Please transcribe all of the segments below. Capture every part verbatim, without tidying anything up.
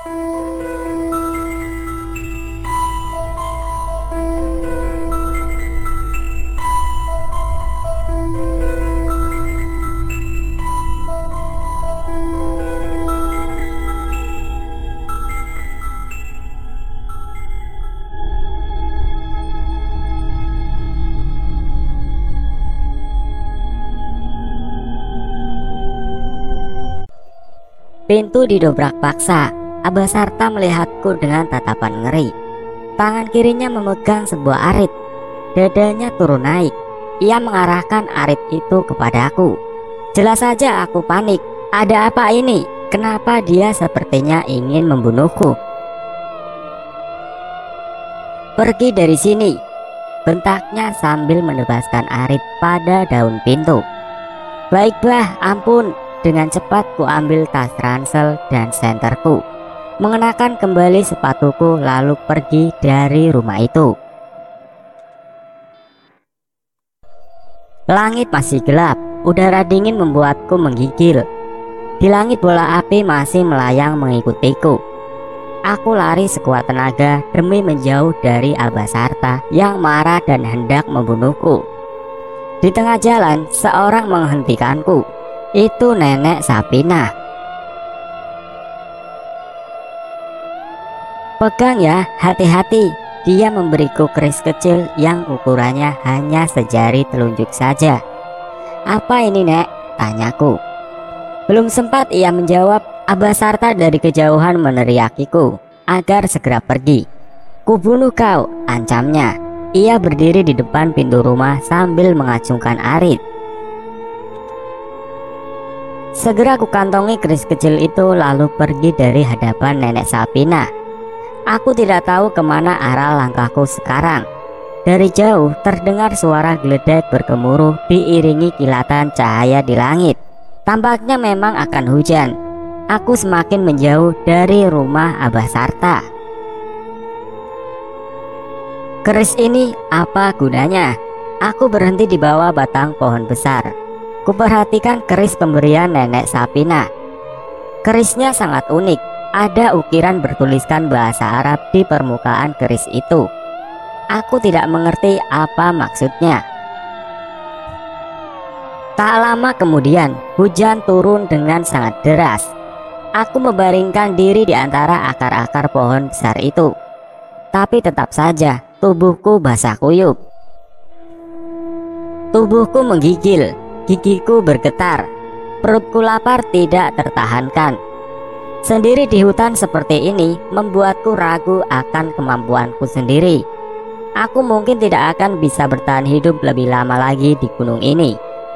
Pintu didobrak paksa. Abasarta melihatku dengan tatapan ngeri. Tangan kirinya memegang sebuah arit. Dadanya turun naik. Ia mengarahkan arit itu kepadaku. Jelas saja aku panik. Ada apa ini? Kenapa dia sepertinya ingin membunuhku? Pergi dari sini, bentaknya sambil menebaskan arit pada daun pintu. Baik bah, ampun. Dengan cepat ku ambil tas ransel dan senterku, mengenakan kembali sepatuku lalu pergi dari rumah itu. Langit masih gelap, udara dingin membuatku menggigil. Di langit bola api masih melayang mengikutiku. Aku lari sekuat tenaga demi menjauh dari Abasarta yang marah dan hendak membunuhku. Di tengah jalan seorang menghentikanku. Itu Nenek Sapina. Pegang ya, hati-hati. Dia memberiku keris kecil yang ukurannya hanya sejari telunjuk saja. Apa ini, Nek? Tanyaku. Belum sempat ia menjawab, Abasarta dari kejauhan meneriakiku agar segera pergi. Kubunuh kau, ancamnya. Ia berdiri di depan pintu rumah sambil mengacungkan arit. Segera kukantongi keris kecil itu lalu pergi dari hadapan Nenek Sapina. Aku tidak tahu kemana arah langkahku sekarang. Dari jauh terdengar suara geledek bergemuruh diiringi kilatan cahaya di langit. Tampaknya memang akan hujan. Aku semakin menjauh dari rumah Abasarta. Keris ini apa gunanya? Aku berhenti di bawah batang pohon besar. Kuperhatikan keris pemberian Nenek Sapina. Kerisnya sangat unik. Ada ukiran bertuliskan bahasa Arab di permukaan keris itu. Aku tidak mengerti apa maksudnya. Tak lama kemudian, hujan turun dengan sangat deras. Aku membaringkan diri di antara akar-akar pohon besar itu. Tapi tetap saja tubuhku basah kuyup. Tubuhku menggigil. Gigiku bergetar, perutku lapar tidak tertahankan. Sendiri di hutan seperti ini membuatku ragu akan kemampuanku sendiri. Aku mungkin tidak akan bisa bertahan hidup lebih lama lagi di gunung ini.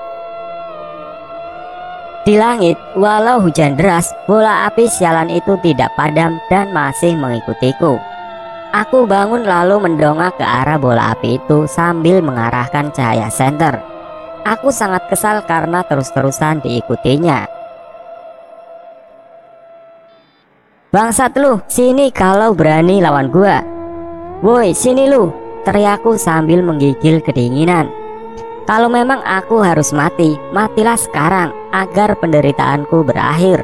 Di langit, walau hujan deras, bola api sialan itu tidak padam dan masih mengikutiku. Aku bangun lalu mendongak ke arah bola api itu sambil mengarahkan cahaya senter. Aku sangat kesal karena terus-terusan diikutinya. Bangsat lu, sini kalau berani lawan gua. Woi, sini lu, teriakku sambil menggigil kedinginan. Kalau memang aku harus mati, matilah sekarang agar penderitaanku berakhir.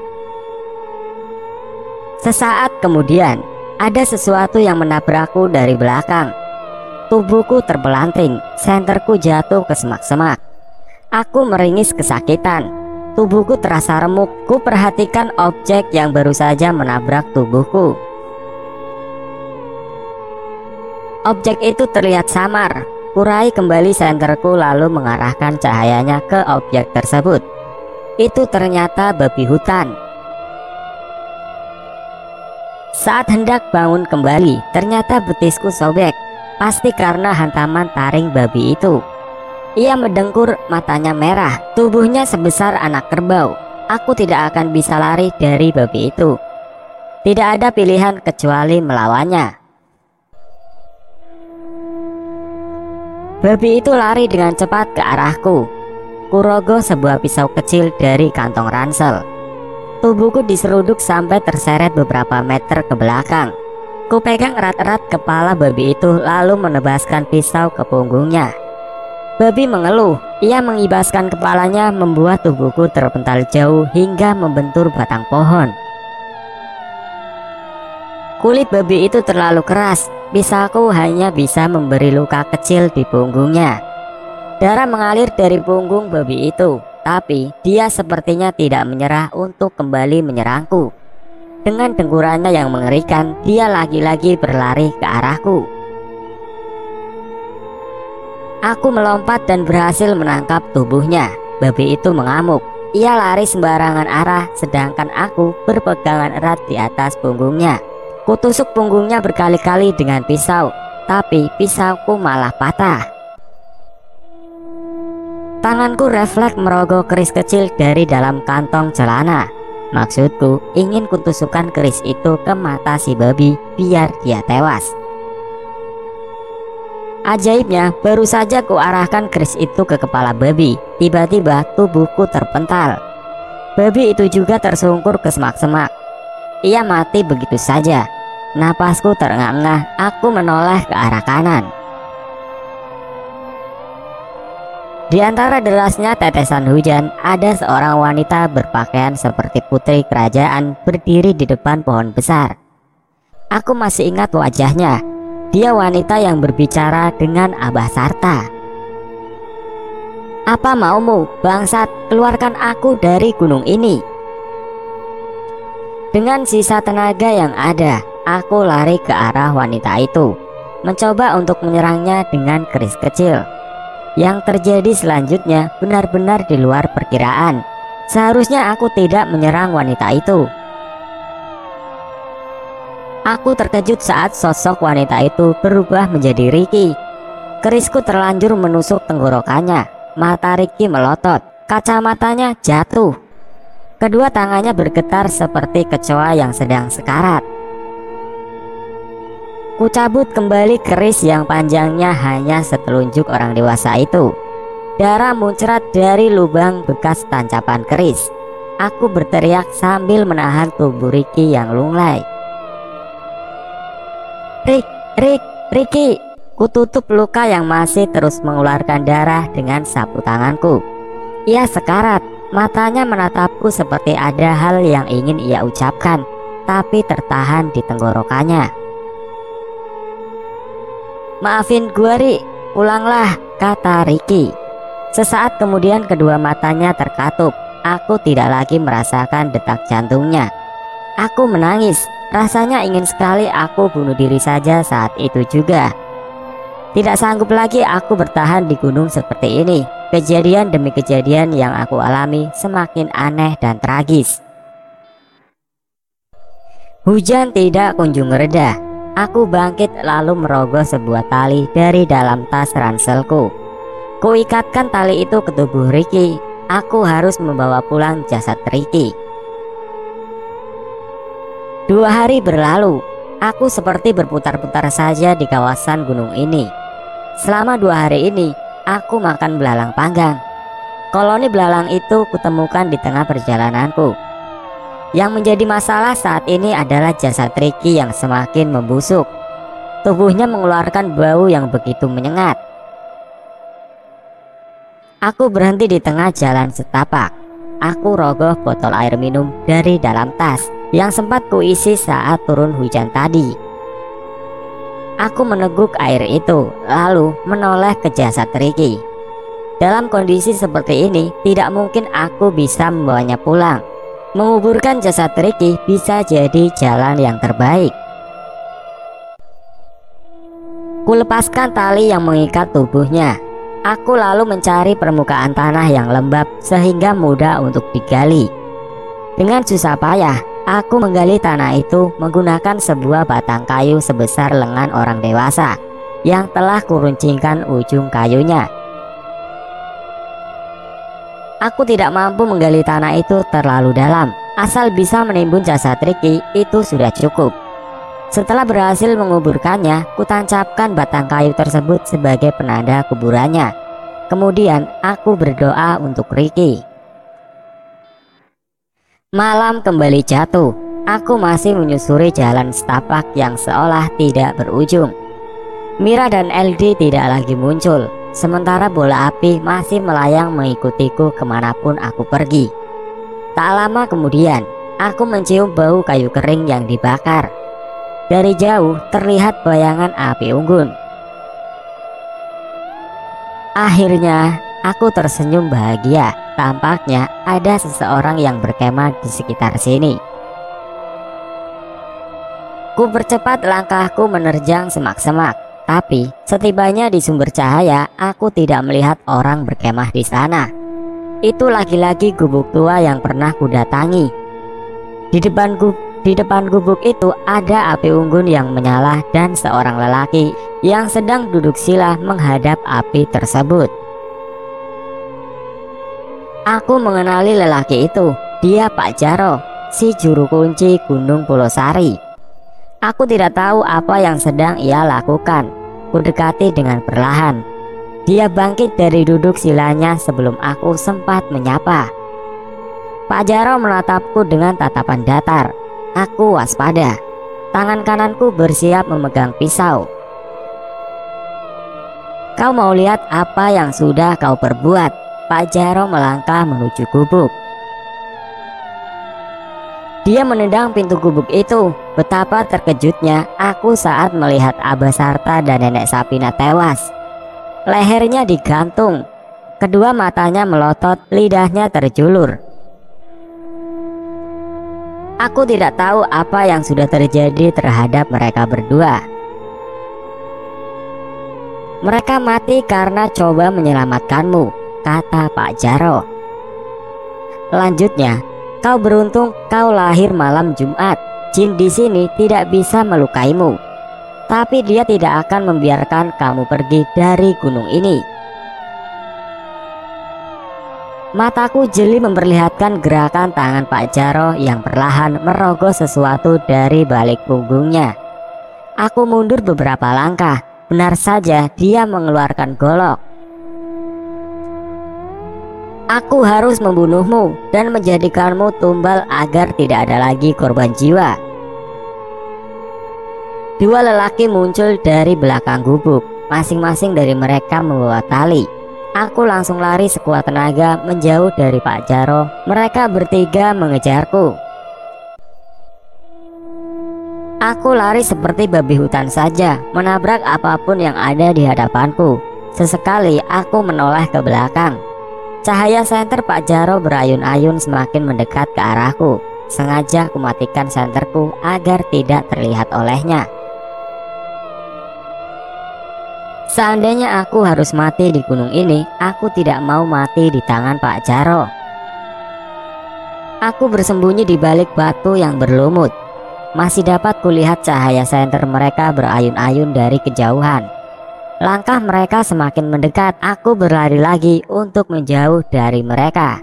Sesaat kemudian, ada sesuatu yang menabrakku dari belakang. Tubuhku terpelanting, senterku jatuh ke semak-semak. Aku meringis kesakitan. Tubuhku terasa remuk. Ku perhatikan objek yang baru saja menabrak tubuhku. Objek itu terlihat samar. Kurai kembali senterku lalu mengarahkan cahayanya ke objek tersebut. Itu ternyata babi hutan. Saat hendak bangun kembali, ternyata betisku sobek. Pasti karena hantaman taring babi itu. Ia mendengkur, matanya merah, tubuhnya sebesar anak kerbau. Aku tidak akan bisa lari dari babi itu. Tidak ada pilihan kecuali melawannya. Babi itu lari dengan cepat ke arahku. Kurogoh sebuah pisau kecil dari kantong ransel. Tubuhku diseruduk sampai terseret beberapa meter ke belakang. Kupegang erat-erat kepala babi itu lalu menebaskan pisau ke punggungnya. Babi mengeluh. Ia mengibaskan kepalanya membuat tubuhku terpental jauh hingga membentur batang pohon. Kulit babi itu terlalu keras, pisauku hanya bisa memberi luka kecil di punggungnya. Darah mengalir dari punggung babi itu, tapi dia sepertinya tidak menyerah untuk kembali menyerangku. Dengan dengkurannya yang mengerikan, dia lagi-lagi berlari ke arahku. Aku melompat dan berhasil menangkap tubuhnya. Babi itu mengamuk. Ia lari sembarangan arah, sedangkan aku berpegangan erat di atas punggungnya. Kutusuk punggungnya berkali-kali dengan pisau, tapi pisauku malah patah. Tanganku refleks merogoh keris kecil dari dalam kantong celana. Maksudku, ingin kutusukkan keris itu ke mata si babi biar dia tewas. Ajaibnya, baru saja kuarahkan keris itu ke kepala babi, tiba-tiba tubuhku terpental. Babi itu juga tersungkur ke semak-semak. Ia mati begitu saja. Napasku terengah-engah, aku menoleh ke arah kanan. Di antara derasnya tetesan hujan, ada seorang wanita berpakaian seperti putri kerajaan berdiri di depan pohon besar. Aku masih ingat wajahnya. Dia wanita yang berbicara dengan Abah Sarta. "Apa maumu, bangsat? Keluarkan aku dari gunung ini." Dengan sisa tenaga yang ada, aku lari ke arah wanita itu, mencoba untuk menyerangnya dengan keris kecil. Yang terjadi selanjutnya benar-benar di luar perkiraan. Seharusnya aku tidak menyerang wanita itu. Aku terkejut saat sosok wanita itu berubah menjadi Ricky. Kerisku terlanjur menusuk tenggorokannya. Mata Ricky melotot, kacamatanya jatuh. Kedua tangannya bergetar seperti kecoa yang sedang sekarat. Kucabut kembali keris yang panjangnya hanya setelunjuk orang dewasa itu. Darah muncrat dari lubang bekas tancapan keris. Aku berteriak sambil menahan tubuh Ricky yang lunglai. "Rick, Rick, Ricky!" Kututup luka yang masih terus mengeluarkan darah dengan sapu tanganku. Ia sekarat, matanya menatapku seperti ada hal yang ingin ia ucapkan, tapi tertahan di tenggorokannya. "Maafin gua, Ri, pulanglah," kata Ricky. Sesaat kemudian kedua matanya terkatup. Aku tidak lagi merasakan detak jantungnya. Aku menangis. Rasanya ingin sekali aku bunuh diri saja saat itu juga. Tidak sanggup lagi aku bertahan di gunung seperti ini. Kejadian demi kejadian yang aku alami semakin aneh dan tragis. Hujan tidak kunjung reda. Aku bangkit lalu merogoh sebuah tali dari dalam tas ranselku. Kuikatkan tali itu ke tubuh Ricky. Aku harus membawa pulang jasad Ricky. Dua hari berlalu. Aku seperti berputar-putar saja di kawasan gunung ini. Selama dua hari ini, aku makan belalang panggang. Koloni belalang itu kutemukan di tengah perjalananku. Yang menjadi masalah saat ini adalah jasad Ricky yang semakin membusuk. Tubuhnya mengeluarkan bau yang begitu menyengat. Aku berhenti di tengah jalan setapak. Aku rogoh botol air minum dari dalam tas yang sempat kuisi saat turun hujan tadi. Aku meneguk air itu, lalu menoleh ke jasad Ricky. Dalam kondisi seperti ini, tidak mungkin aku bisa membawanya pulang. Menguburkan jasad Ricky bisa jadi jalan yang terbaik. Kulepaskan tali yang mengikat tubuhnya. Aku lalu mencari permukaan tanah yang lembab sehingga mudah untuk digali. Dengan susah payah, aku menggali tanah itu menggunakan sebuah batang kayu sebesar lengan orang dewasa yang telah kuruncingkan ujung kayunya. Aku tidak mampu menggali tanah itu terlalu dalam. Asal bisa menimbun jasad Ricky itu sudah cukup. Setelah berhasil menguburkannya, kutancapkan batang kayu tersebut sebagai penanda kuburannya. Kemudian aku berdoa untuk Ricky. Malam kembali jatuh. Aku masih menyusuri jalan setapak yang seolah tidak berujung. Mira dan L D tidak lagi muncul, sementara bola api masih melayang mengikutiku kemanapun aku pergi. Tak lama kemudian, aku mencium bau kayu kering yang dibakar. dari jauh terlihat bayangan api unggun. Akhirnya aku tersenyum bahagia. Tampaknya ada seseorang yang berkemah di sekitar sini. Ku percepat langkahku menerjang semak-semak, tapi setibanya di sumber cahaya, aku tidak melihat orang berkemah di sana. Itu lagi-lagi gubuk tua yang pernah kudatangi. Di depan gubuk Di depan gubuk itu ada api unggun yang menyala dan seorang lelaki yang sedang duduk sila menghadap api tersebut. Aku mengenali lelaki itu. Dia Pak Jaro, si juru kunci Gunung Pulosari. Aku tidak tahu apa yang sedang ia lakukan. Kudekati dengan perlahan. Dia bangkit dari duduk silanya sebelum aku sempat menyapa. Pak Jaro menatapku dengan tatapan datar. Aku waspada. Tangan kananku bersiap memegang pisau. Kau mau lihat apa yang sudah kau perbuat? Pak Jaro melangkah menuju gubuk. Dia menendang pintu gubuk itu. Betapa terkejutnya aku saat melihat Abah Sarta dan Nenek Sapina tewas. Lehernya digantung. Kedua matanya melotot, lidahnya terjulur. Aku tidak tahu apa yang sudah terjadi terhadap mereka berdua. Mereka mati karena coba menyelamatkanmu, kata Pak Jaro. Lanjutnya, kau beruntung kau lahir malam Jumat. Jin di sini tidak bisa melukaimu, tapi dia tidak akan membiarkan kamu pergi dari gunung ini. Mataku jeli memperlihatkan gerakan tangan Pak Jaro yang perlahan merogoh sesuatu dari balik punggungnya. Aku mundur beberapa langkah. Benar saja dia mengeluarkan golok. Aku harus membunuhmu dan menjadikanmu tumbal agar tidak ada lagi korban jiwa. Dua lelaki muncul dari belakang gubuk. Masing-masing dari mereka membawa tali. Aku langsung lari sekuat tenaga menjauh dari Pak Jaro. Mereka bertiga mengejarku. Aku lari seperti babi hutan saja, menabrak apapun yang ada di hadapanku. Sesekali aku menoleh ke belakang. Cahaya senter Pak Jaro berayun-ayun semakin mendekat ke arahku. Sengaja kumatikan senterku agar tidak terlihat olehnya. Seandainya aku harus mati di gunung ini, aku tidak mau mati di tangan Pak Jaro. Aku bersembunyi di balik batu yang berlumut. Masih dapat kulihat cahaya senter mereka berayun-ayun dari kejauhan. Langkah mereka semakin mendekat. Aku berlari lagi untuk menjauh dari mereka.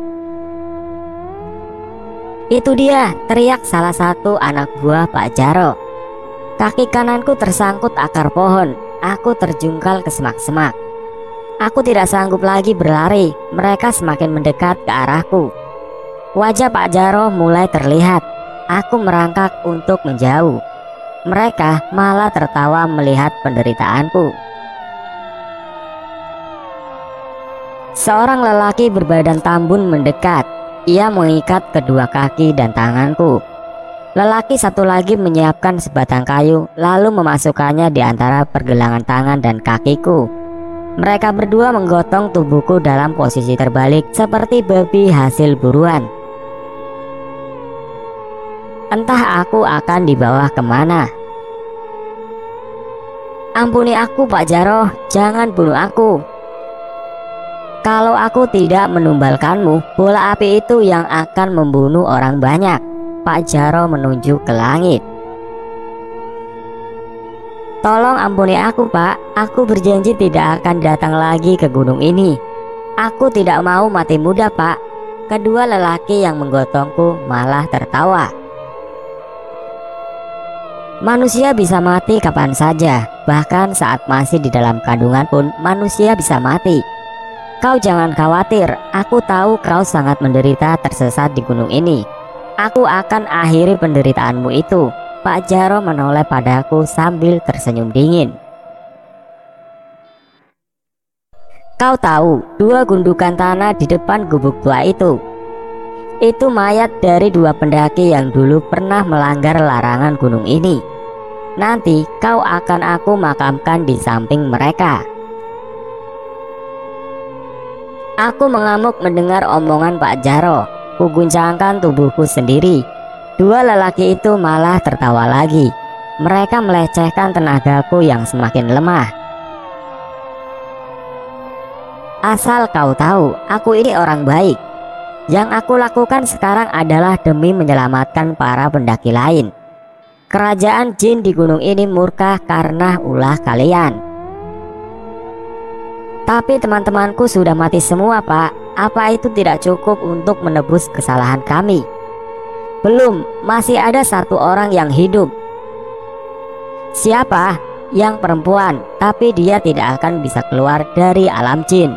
Itu dia, teriak salah satu anak buah Pak Jaro. Kaki kananku tersangkut akar pohon. Aku terjungkal ke semak-semak. Aku tidak sanggup lagi berlari. Mereka semakin mendekat ke arahku. Wajah Pak Jaro mulai terlihat. Aku merangkak untuk menjauh. Mereka malah tertawa melihat penderitaanku. Seorang lelaki berbadan tambun mendekat. Ia mengikat kedua kaki dan tanganku. Lelaki satu lagi menyiapkan sebatang kayu, lalu memasukkannya di antara pergelangan tangan dan kakiku. Mereka berdua menggotong tubuhku dalam posisi terbalik seperti babi hasil buruan. Entah aku akan dibawa kemana. Ampuni aku Pak Jaro, jangan bunuh aku. Kalau aku tidak menumbalkanmu, bola api itu yang akan membunuh orang banyak. Pak Jaro menunjuk ke langit. Tolong ampuni aku Pak, aku berjanji tidak akan datang lagi ke gunung ini. Aku tidak mau mati muda Pak. Kedua lelaki yang menggotongku malah tertawa. Manusia bisa mati kapan saja, bahkan saat masih di dalam kandungan pun manusia bisa mati. Kau jangan khawatir, aku tahu kau sangat menderita tersesat di gunung ini. Aku akan akhiri penderitaanmu itu. Pak Jaro menoleh padaku sambil tersenyum dingin. Kau tahu dua gundukan tanah di depan gubuk tua itu? Itu mayat dari dua pendaki yang dulu pernah melanggar larangan gunung ini. Nanti kau akan aku makamkan di samping mereka." Aku mengamuk mendengar omongan Pak Jaro. Kuguncangkan tubuhku sendiri. Dua lelaki itu malah tertawa lagi. Mereka melecehkan tenagaku yang semakin lemah. "Asal kau tahu, aku ini orang baik. Yang aku lakukan sekarang adalah demi menyelamatkan para pendaki lain. Kerajaan jin di gunung ini murka karena ulah kalian. Tapi teman-temanku sudah mati semua, Pak. Apa itu tidak cukup untuk menebus kesalahan kami? Belum, masih ada satu orang yang hidup." "Siapa?" "Yang perempuan, tapi dia tidak akan bisa keluar dari alam jin."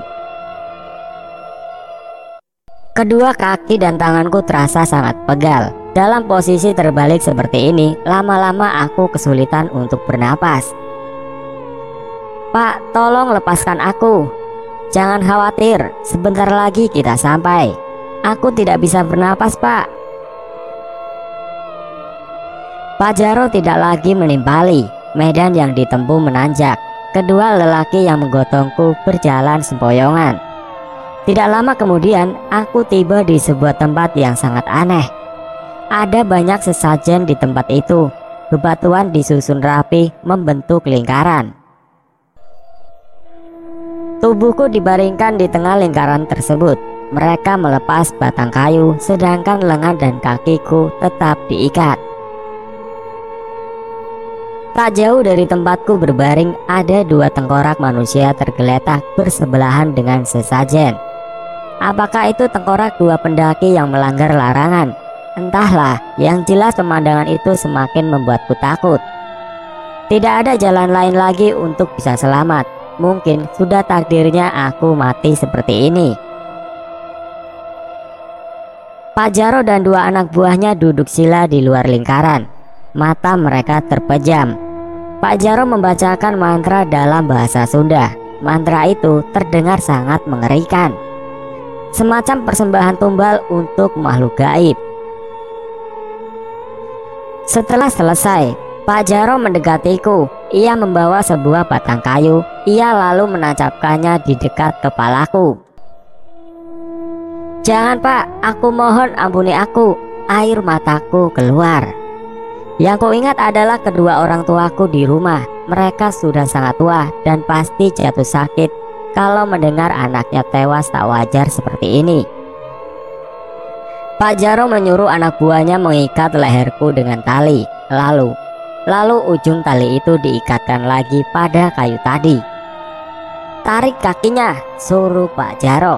Kedua kaki dan tanganku terasa sangat pegal. Dalam posisi terbalik seperti ini, lama-lama aku kesulitan untuk bernapas. "Pak, tolong lepaskan aku. Jangan khawatir, sebentar lagi kita sampai. Aku tidak bisa bernapas, Pak." Pak Jaro tidak lagi menimpali. Medan yang ditempuh menanjak. Kedua lelaki yang menggotongku berjalan sempoyongan. Tidak lama kemudian, aku tiba di sebuah tempat yang sangat aneh. Ada banyak sesajen di tempat itu. Bebatuan disusun rapi membentuk lingkaran. Tubuhku dibaringkan di tengah lingkaran tersebut. Mereka melepas batang kayu, sedangkan lengan dan kakiku tetap diikat. Tak jauh dari tempatku berbaring ada dua tengkorak manusia tergeletak bersebelahan dengan sesajen. Apakah itu tengkorak dua pendaki yang melanggar larangan? Entahlah, yang jelas pemandangan itu semakin membuatku takut. Tidak ada jalan lain lagi untuk bisa selamat. Mungkin sudah takdirnya aku mati seperti ini. Pak Jaro dan dua anak buahnya duduk sila di luar lingkaran. Mata mereka terpejam. Pak Jaro membacakan mantra dalam bahasa Sunda. Mantra itu terdengar sangat mengerikan, semacam persembahan tumbal untuk makhluk gaib. Setelah selesai, Pak Jaro mendekatiku. Ia membawa sebuah batang kayu. Ia lalu menancapkannya di dekat kepalaku. "Jangan, Pak, aku mohon ampuni aku." Air mataku keluar. Yang kuingat adalah kedua orang tuaku di rumah. Mereka sudah sangat tua dan pasti jatuh sakit kalau mendengar anaknya tewas tak wajar seperti ini. Pak Jaro menyuruh anak buahnya mengikat leherku dengan tali. Lalu, lalu ujung tali itu diikatkan lagi pada kayu tadi. "Tarik kakinya," suruh Pak Jaro.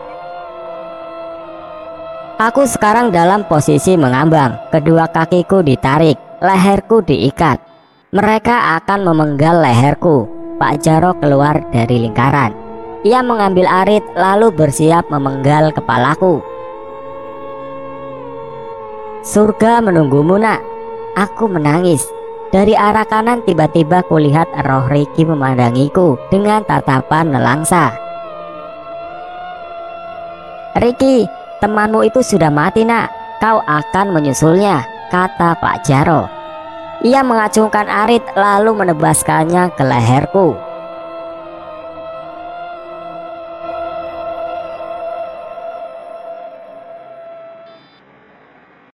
Aku sekarang dalam posisi mengambang. Kedua kakiku ditarik, leherku diikat. Mereka akan memenggal leherku. Pak Jaro keluar dari lingkaran. Ia mengambil arit lalu bersiap memenggal kepalaku. "Surga menunggumu, nak." Aku menangis. Dari arah kanan tiba-tiba kulihat roh Riki memandangiku dengan tatapan nelangsa. "Riki, temanmu itu sudah mati, nak. Kau akan menyusulnya," kata Pak Jaro. Ia mengacungkan arit lalu menebaskannya ke leherku.